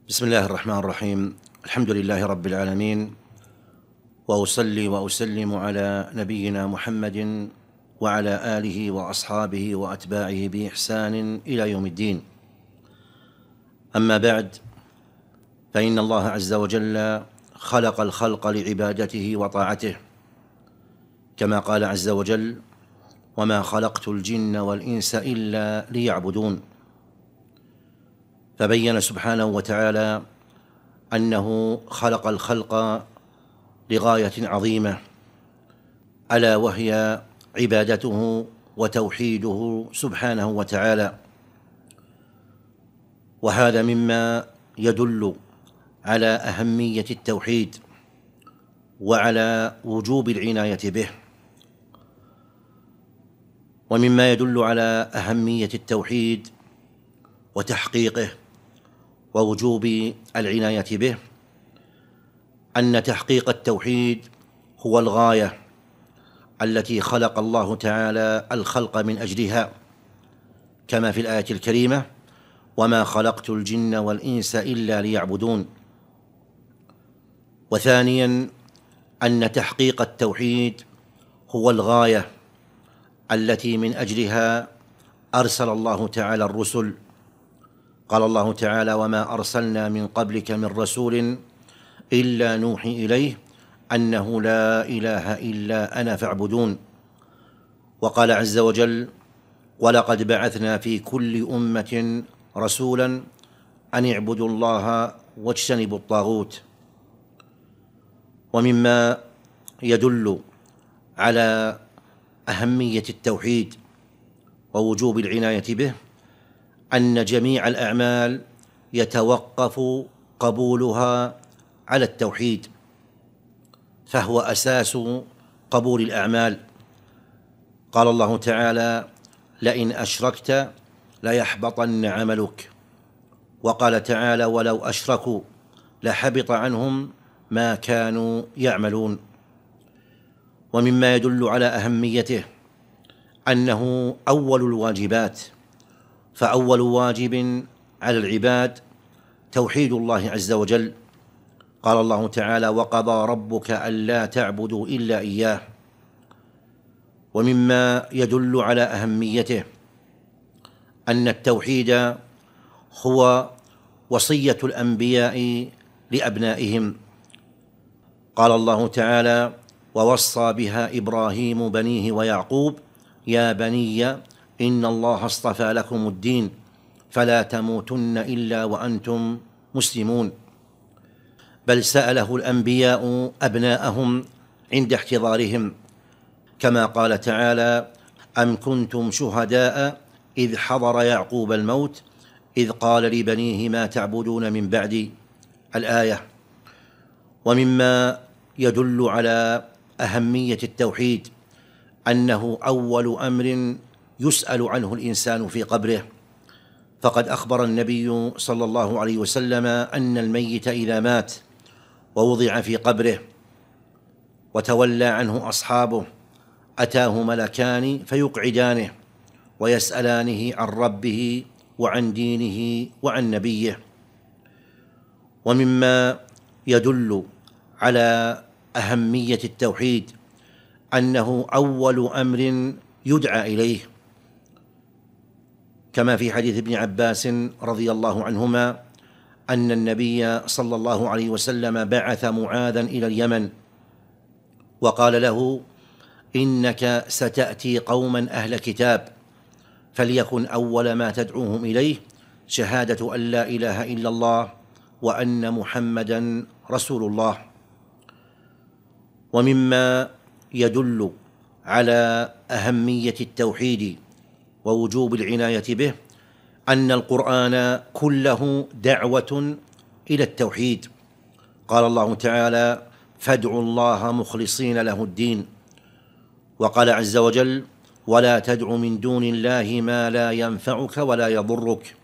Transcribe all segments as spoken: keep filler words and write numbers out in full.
بسم الله الرحمن الرحيم. الحمد لله رب العالمين، وأصلي وأسلم على نبينا محمد وعلى آله وأصحابه وأتباعه بإحسان إلى يوم الدين. أما بعد، فإن الله عز وجل خلق الخلق لعبادته وطاعته، كما قال عز وجل: وما خلقت الجن والإنس إلا ليعبدون. فبين سبحانه وتعالى أنه خلق الخلق لغاية عظيمة، ألا وهي عبادته وتوحيده سبحانه وتعالى، وهذا مما يدل على أهمية التوحيد وعلى وجوب العناية به. ومما يدل على أهمية التوحيد وتحقيقه ووجوب العناية به أن تحقيق التوحيد هو الغاية التي خلق الله تعالى الخلق من أجلها، كما في الآية الكريمة: وما خلقت الجن والإنس إلا ليعبدون. وثانيا، أن تحقيق التوحيد هو الغاية التي من أجلها أرسل الله تعالى الرسل. قال الله تعالى: وما أرسلنا من قبلك من رسول إلا نوحي إليه أنه لا إله إلا أنا فاعبدون. وقال عز وجل: ولقد بعثنا في كل أمة رسولا أن اعبدوا الله واجتنبوا الطاغوت. ومما يدل على أهمية التوحيد ووجوب العناية به أن جميع الأعمال يتوقف قبولها على التوحيد، فهو أساس قبول الأعمال. قال الله تعالى: لئن أشركت ليحبطن عملك. وقال تعالى: ولو أشركوا لحبط عنهم ما كانوا يعملون. ومما يدل على أهميته أنه أول الواجبات، فأول واجب على العباد توحيد الله عز وجل. قال الله تعالى: وقضى ربك ألا تعبدوا إلا إياه. ومما يدل على أهميته أن التوحيد هو وصية الأنبياء لأبنائهم. قال الله تعالى: ووصى بها إبراهيم بنيه ويعقوب يا بني إن الله اصطفى لكم الدين فلا تموتن إلا وأنتم مسلمون. بل سأله الأنبياء أبناءهم عند احتضارهم، كما قال تعالى: أم كنتم شهداء إذ حضر يعقوب الموت إذ قال لبنيه ما تعبدون من بعدي، الآية. ومما يدل على أهمية التوحيد أنه أول أمر يسأل عنه الإنسان في قبره، فقد أخبر النبي صلى الله عليه وسلم أن الميت إذا مات ووضع في قبره وتولى عنه أصحابه أتاه ملكان فيقعدانه ويسألانه عن ربه وعن دينه وعن نبيه. ومما يدل على أهمية التوحيد أنه أول أمر يدعى إليه، كما في حديث ابن عباس رضي الله عنهما أن النبي صلى الله عليه وسلم بعث معاذا إلى اليمن وقال له: إنك ستأتي قوما أهل كتاب، فليكن أول ما تدعوهم إليه شهادة أن لا إله إلا الله وأن محمدا رسول الله. ومما يدل على أهمية التوحيد ووجوب العناية به أن القرآن كله دعوة إلى التوحيد. قال الله تعالى: فادعوا الله مخلصين له الدين. وقال عز وجل: ولا تدع من دون الله ما لا ينفعك ولا يضرك.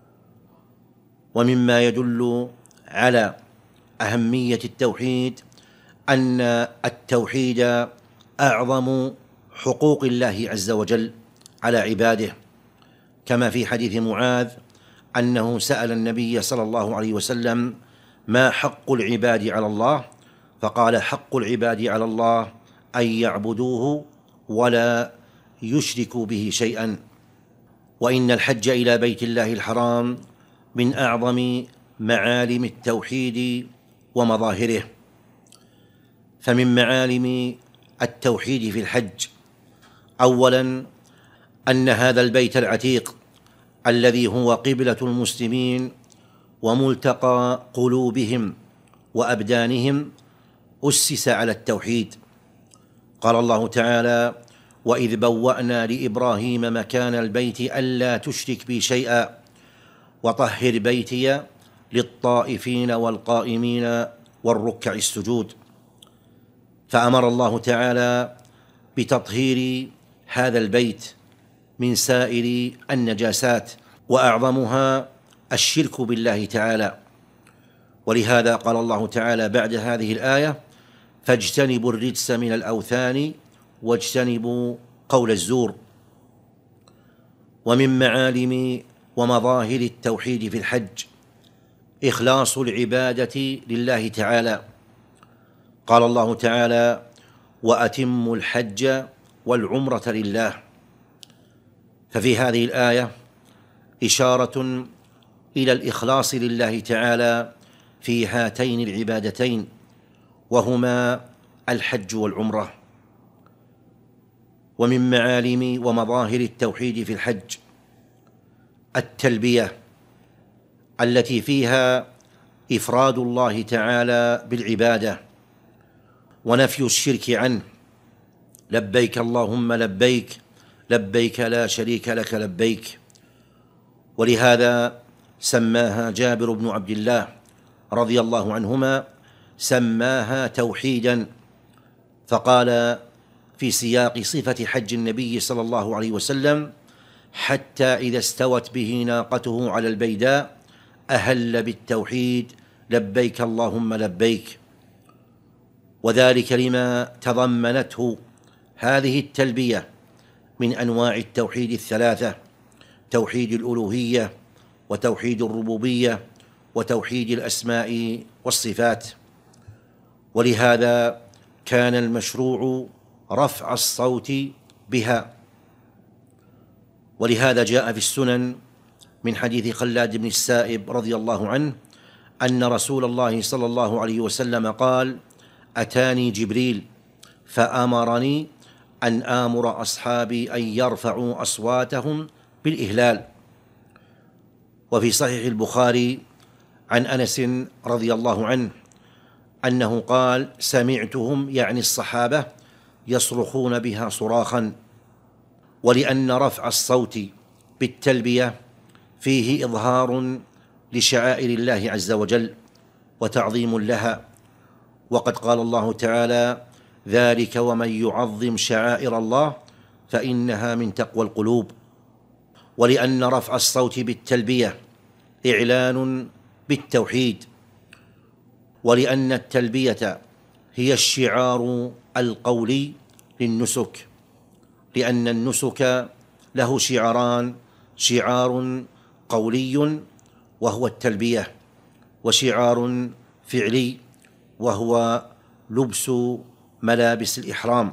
ومما يدل على أهمية التوحيد أن التوحيد أعظم حقوق الله عز وجل على عباده، كما في حديث معاذ أنه سأل النبي صلى الله عليه وسلم: ما حق العباد على الله؟ فقال: حق العباد على الله أن يعبدوه ولا يشركوا به شيئا. وإن الحج إلى بيت الله الحرام من أعظم معالم التوحيد ومظاهره. فمن معالم التوحيد في الحج أولا أن هذا البيت العتيق الذي هو قبلة المسلمين وملتقى قلوبهم وأبدانهم أسس على التوحيد. قال الله تعالى: وإذ بوأنا لإبراهيم مكان البيت ألا تشرك بي شيئا وطهر بيتي للطائفين والقائمين والركع السجود. فأمر الله تعالى بتطهير هذا البيت من سائر النجاسات، وأعظمها الشرك بالله تعالى. ولهذا قال الله تعالى بعد هذه الآية: فاجتنبوا الرجس من الأوثان واجتنبوا قول الزور. ومن معالم ومظاهر التوحيد في الحج إخلاص العبادة لله تعالى. قال الله تعالى: وأتموا الحج والعمرة لله. ففي هذه الآية إشارة إلى الإخلاص لله تعالى في هاتين العبادتين، وهما الحج والعمرة. ومن معالم ومظاهر التوحيد في الحج التلبية التي فيها إفراد الله تعالى بالعبادة ونفي الشرك عنه: لبيك اللهم لبيك لبيك لا شريك لك لبيك. ولهذا سماها جابر بن عبد الله رضي الله عنهما، سماها توحيدا، فقال في سياق صفة حج النبي صلى الله عليه وسلم: حتى إذا استوت به ناقته على البيداء أهل بالتوحيد لبيك اللهم لبيك. وذلك لما تضمنته هذه التلبية من أنواع التوحيد الثلاثة: توحيد الألوهية وتوحيد الربوبية وتوحيد الأسماء والصفات. ولهذا كان المشروع رفع الصوت بها. ولهذا جاء في السنن من حديث خلاد بن السائب رضي الله عنه أن رسول الله صلى الله عليه وسلم قال: أتاني جبريل فأمرني أن آمر أصحابي أن يرفعوا أصواتهم بالإهلال. وفي صحيح البخاري عن أنس رضي الله عنه أنه قال: سمعتهم، يعني الصحابة، يصرخون بها صراخا. ولأن رفع الصوت بالتلبية فيه إظهار لشعائر الله عز وجل وتعظيم لها، وقد قال الله تعالى: ذلك ومن يعظم شعائر الله فإنها من تقوى القلوب. ولأن رفع الصوت بالتلبية إعلان بالتوحيد. ولأن التلبية هي الشعار القولي للنسك، لأن النسك له شعاران: شعار قولي وهو التلبية، وشعار فعلي وهو لبس ملابس الإحرام.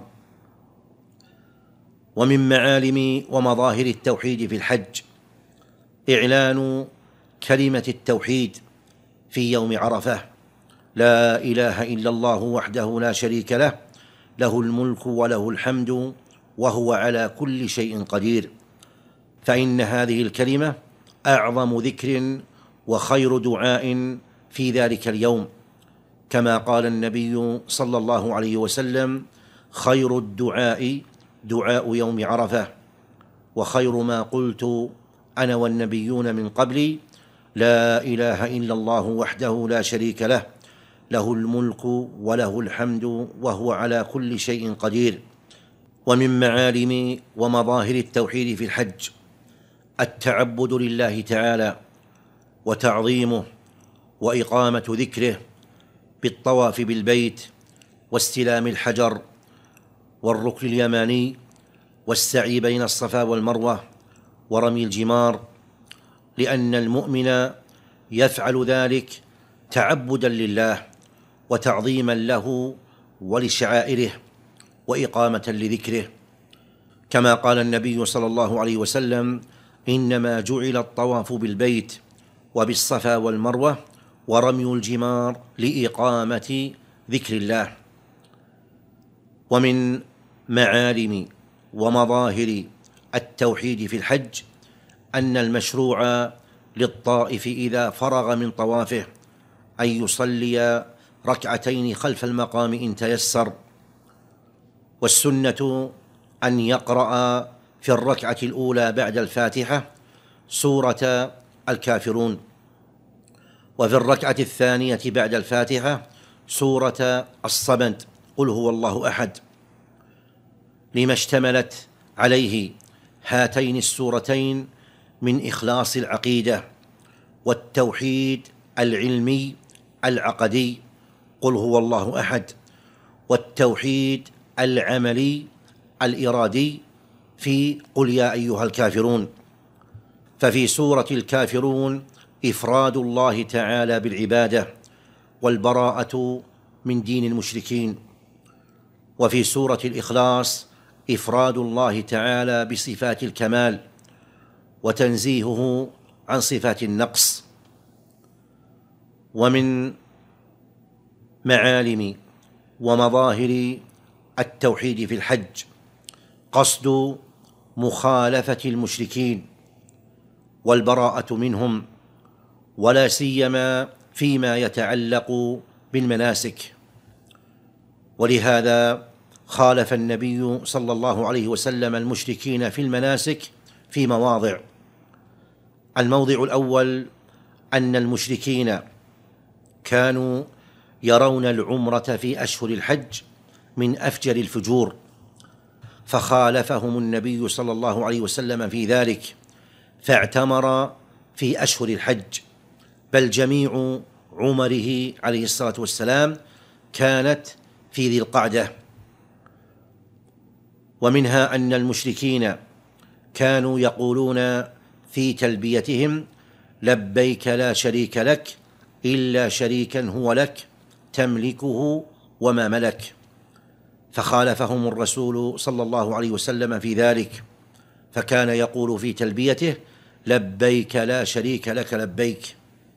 ومن معالم ومظاهر التوحيد في الحج إعلان كلمة التوحيد في يوم عرفة: لا إله إلا الله وحده لا شريك له، له الملك وله الحمد وهو على كل شيء قدير. فإن هذه الكلمة أعظم ذكر وخير دعاء في ذلك اليوم، كما قال النبي صلى الله عليه وسلم: خير الدعاء دعاء يوم عرفة، وخير ما قلت أنا والنبيون من قبلي لا إله إلا الله وحده لا شريك له، له الملك وله الحمد وهو على كل شيء قدير. ومن معالم ومظاهر التوحيد في الحج التعبد لله تعالى وتعظيمه وإقامة ذكره بالطواف بالبيت واستلام الحجر والركن اليماني والسعي بين الصفا والمروة ورمي الجمار. لأن المؤمن يفعل ذلك تعبدا لله وتعظيما له ولشعائره وإقامة لذكره، كما قال النبي صلى الله عليه وسلم: إنما جعل الطواف بالبيت وبالصفا والمروة ورمي الجمار لإقامة ذكر الله. ومن معالم ومظاهر التوحيد في الحج أن المشروع للطائف إذا فرغ من طوافه أن يصلي ركعتين خلف المقام إن تيسر، والسنة أن يقرأ في الركعة الأولى بعد الفاتحة سورة الكافرون، وفي الركعة الثانية بعد الفاتحة سورة الصمد قل هو الله أحد، لما اشتملت عليه هاتين السورتين من إخلاص العقيدة والتوحيد العلمي العقدي قل هو الله أحد، والتوحيد العملي الإرادي في قل يا أيها الكافرون. ففي سورة الكافرون إفراد الله تعالى بالعبادة والبراءة من دين المشركين، وفي سورة الإخلاص إفراد الله تعالى بصفات الكمال وتنزيهه عن صفات النقص. ومن معالم ومظاهر التوحيد في الحج قصد مخالفة المشركين والبراءة منهم، ولا سيما فيما يتعلق بالمناسك، ولهذا خالف النبي صلى الله عليه وسلم المشركين في المناسك في مواضع. الموضع الأول أن المشركين كانوا يرون العمرة في أشهر الحج من أفجر الفجور، فخالفهم النبي صلى الله عليه وسلم في ذلك، فاعتمر في أشهر الحج، بل جميع عمره عليه الصلاة والسلام كانت في ذي القعدة. ومنها أن المشركين كانوا يقولون في تلبيتهم: لبيك لا شريك لك إلا شريكا هو لك تملكه وما ملك، فخالفهم الرسول صلى الله عليه وسلم في ذلك، فكان يقول في تلبيته: لبيك لا شريك لك لبيك.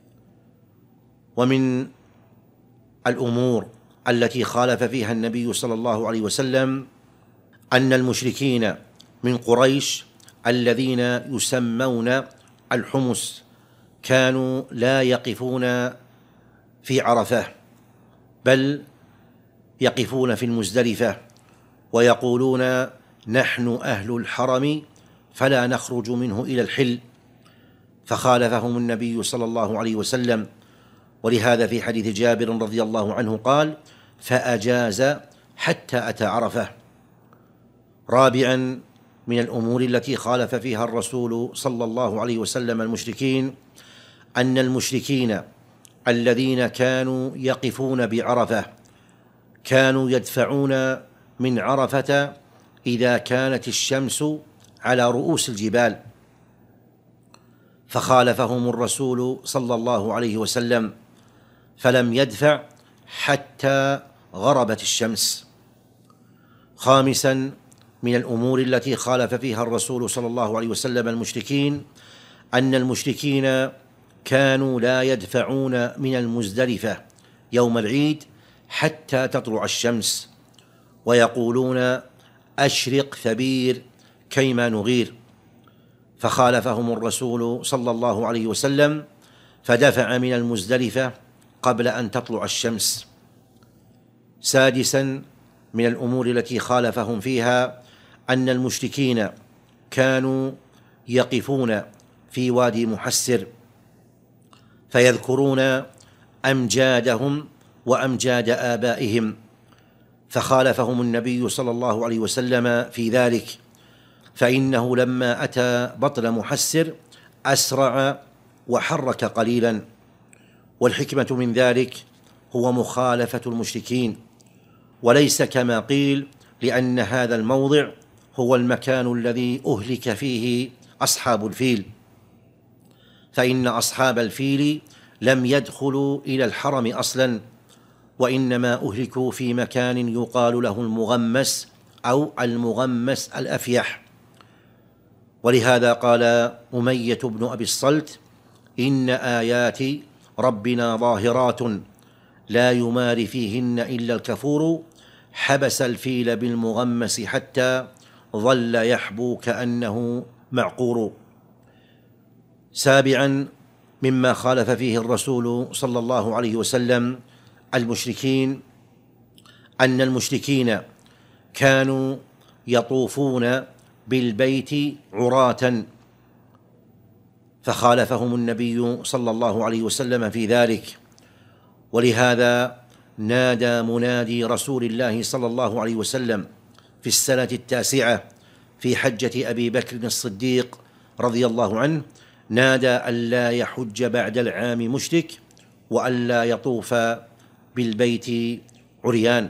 ومن الأمور التي خالف فيها النبي صلى الله عليه وسلم أن المشركين من قريش الذين يسمون الحمس كانوا لا يقفون في عرفة، بل يقفون في المزدلفة ويقولون: نحن أهل الحرم فلا نخرج منه إلى الحل، فخالفهم النبي صلى الله عليه وسلم. ولهذا في حديث جابر رضي الله عنه قال: فأجاز حتى أتى عرفة. رابعا من الأمور التي خالف فيها الرسول صلى الله عليه وسلم المشركين أن المشركين الذين كانوا يقفون بعرفة كانوا يدفعون من عرفة إذا كانت الشمس على رؤوس الجبال، فخالفهم الرسول صلى الله عليه وسلم فلم يدفع حتى غربت الشمس. خامسا من الأمور التي خالف فيها الرسول صلى الله عليه وسلم المشركين أن المشركين كانوا لا يدفعون من المزدلفة يوم العيد حتى تطلع الشمس، ويقولون: أشرق ثبير كيما نغير، فخالفهم الرسول صلى الله عليه وسلم فدفع من المزدلفة قبل أن تطلع الشمس. سادسا من الأمور التي خالفهم فيها أن المشركين كانوا يقفون في وادي محسر فيذكرون أمجادهم وأمجاد آبائهم، فخالفهم النبي صلى الله عليه وسلم في ذلك، فإنه لما أتى بطن محسر أسرع وحرك قليلا، والحكمة من ذلك هو مخالفة المشركين، وليس كما قيل لأن هذا الموضع هو المكان الذي أهلك فيه أصحاب الفيل، فإن أصحاب الفيل لم يدخلوا إلى الحرم أصلا، وإنما أهلكوا في مكان يقال له المغمس أو المغمس الأفيح. ولهذا قال أمية بن أبي الصلت: إن آيات ربنا ظاهرات لا يماري فيهن إلا الكفور، حبس الفيل بالمغمس حتى ظل يحبو كأنه معقور. سابعا مما خالف فيه الرسول صلى الله عليه وسلم المشركين، أن المشركين كانوا يطوفون بالبيت عراة، فخالفهم النبي صلى الله عليه وسلم في ذلك. ولهذا نادى منادي رسول الله صلى الله عليه وسلم في السنة التاسعة في حجة أبي بكر الصديق رضي الله عنه، نادى ألا يحج بعد العام مشرك وألا يطوف بالبيت عريان.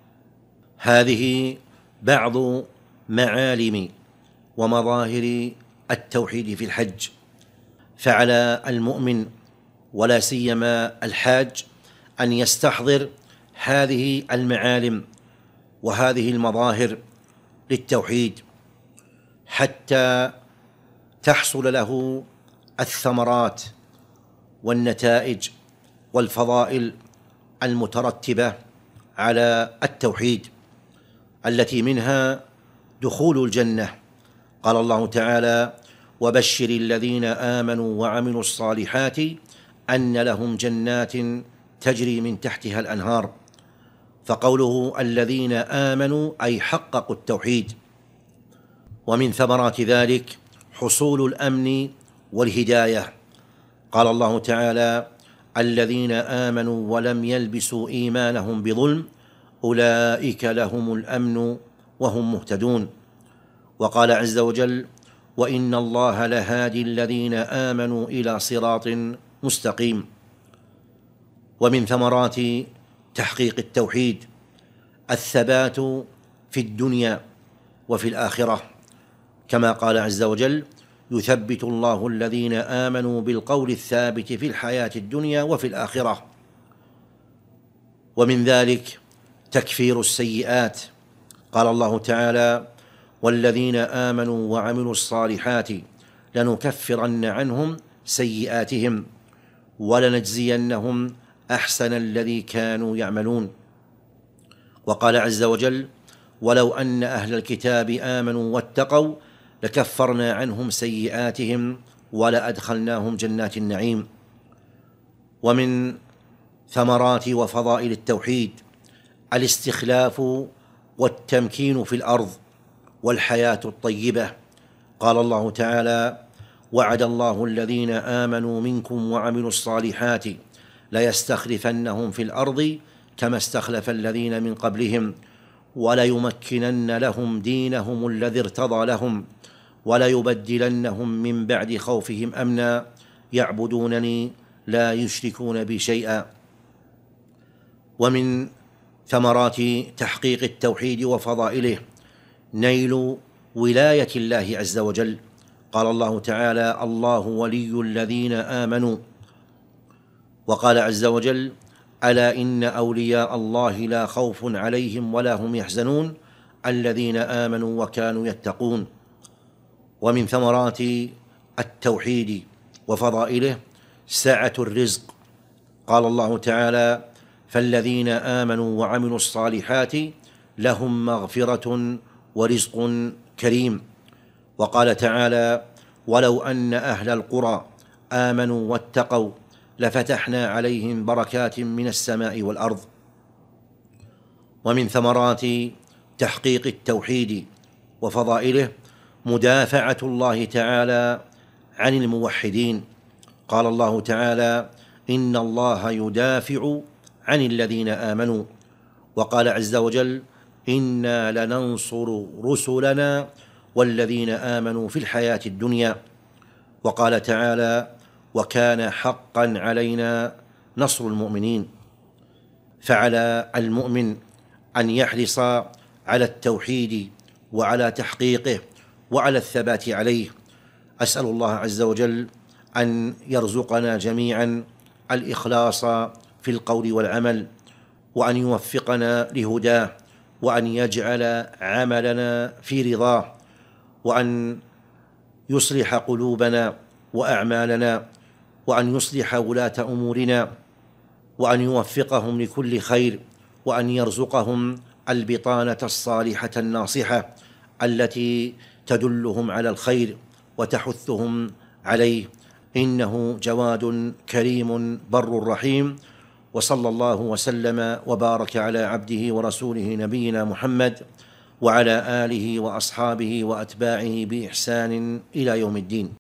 هذه بعض معالم ومظاهر التوحيد في الحج، فعلى المؤمن ولا سيما الحاج أن يستحضر هذه المعالم وهذه المظاهر للتوحيد حتى تحصل له الثمرات والنتائج والفضائل المترتبة على التوحيد، التي منها دخول الجنة. قال الله تعالى: وبشر الذين آمنوا وعملوا الصالحات أن لهم جنات تجري من تحتها الأنهار. فقوله الذين آمنوا أي حققوا التوحيد. ومن ثمرات ذلك حصول الأمن والهداية. قال الله تعالى: الذين آمنوا ولم يلبسوا إيمانهم بظلم أولئك لهم الأمن وهم مهتدون. وقال عز وجل: وإن الله لهادي الذين آمنوا إلى صراط مستقيم. ومن ثمرات تحقيق التوحيد الثبات في الدنيا وفي الآخرة، كما قال عز وجل: يثبت الله الذين آمنوا بالقول الثابت في الحياة الدنيا وفي الآخرة. ومن ذلك تكفير السيئات. قال الله تعالى: والذين آمنوا وعملوا الصالحات لنكفرن عنهم سيئاتهم ولنجزينهم أحسن الذي كانوا يعملون. وقال عز وجل: ولو أن أهل الكتاب آمنوا واتقوا لكفرنا عنهم سيئاتهم ولأدخلناهم جنات النعيم. ومن ثمرات وفضائل التوحيد الاستخلاف والتمكين في الأرض والحياة الطيبة. قال الله تعالى: وعد الله الذين آمنوا منكم وعملوا الصالحات ليستخلفنهم في الأرض كما استخلف الذين من قبلهم وليمكنن لهم دينهم الذي ارتضى لهم وليبدلنهم من بعد خوفهم أمنا يعبدونني لا يشركون بي شيئا. ومن ثمرات تحقيق التوحيد وفضائله نيل ولاية الله عز وجل. قال الله تعالى: الله ولي الذين آمنوا. وقال عز وجل: ألا إن أولياء الله لا خوف عليهم ولا هم يحزنون الذين آمنوا وكانوا يتقون. ومن ثمرات التوحيد وفضائله سعة الرزق. قال الله تعالى: فالذين آمنوا وعملوا الصالحات لهم مغفرة ورزق كريم. وقال تعالى: ولو أن أهل القرى آمنوا واتقوا لفتحنا عليهم بركات من السماء والأرض. ومن ثمرات تحقيق التوحيد وفضائله مدافعة الله تعالى عن الموحدين. قال الله تعالى: إن الله يدافع عن الذين آمنوا. وقال عز وجل: إنا لننصر رسلنا والذين آمنوا في الحياة الدنيا. وقال تعالى: وكان حقا علينا نصر المؤمنين. فعلى المؤمن أن يحرص على التوحيد وعلى تحقيقه وعلى الثبات عليه. أسأل الله عز وجل أن يرزقنا جميعا الإخلاص في القول والعمل، وأن يوفقنا لهداه، وأن يجعل عملنا في رضاه، وأن يصلح قلوبنا وأعمالنا، وأن يصلح ولاة أمورنا، وأن يوفقهم لكل خير، وأن يرزقهم البطانة الصالحة الناصحة التي تدلهم على الخير وتحثهم عليه، إنه جواد كريم بر رحيم. وصلى الله وسلم وبارك على عبده ورسوله نبينا محمد وعلى آله وأصحابه وأتباعه بإحسان إلى يوم الدين.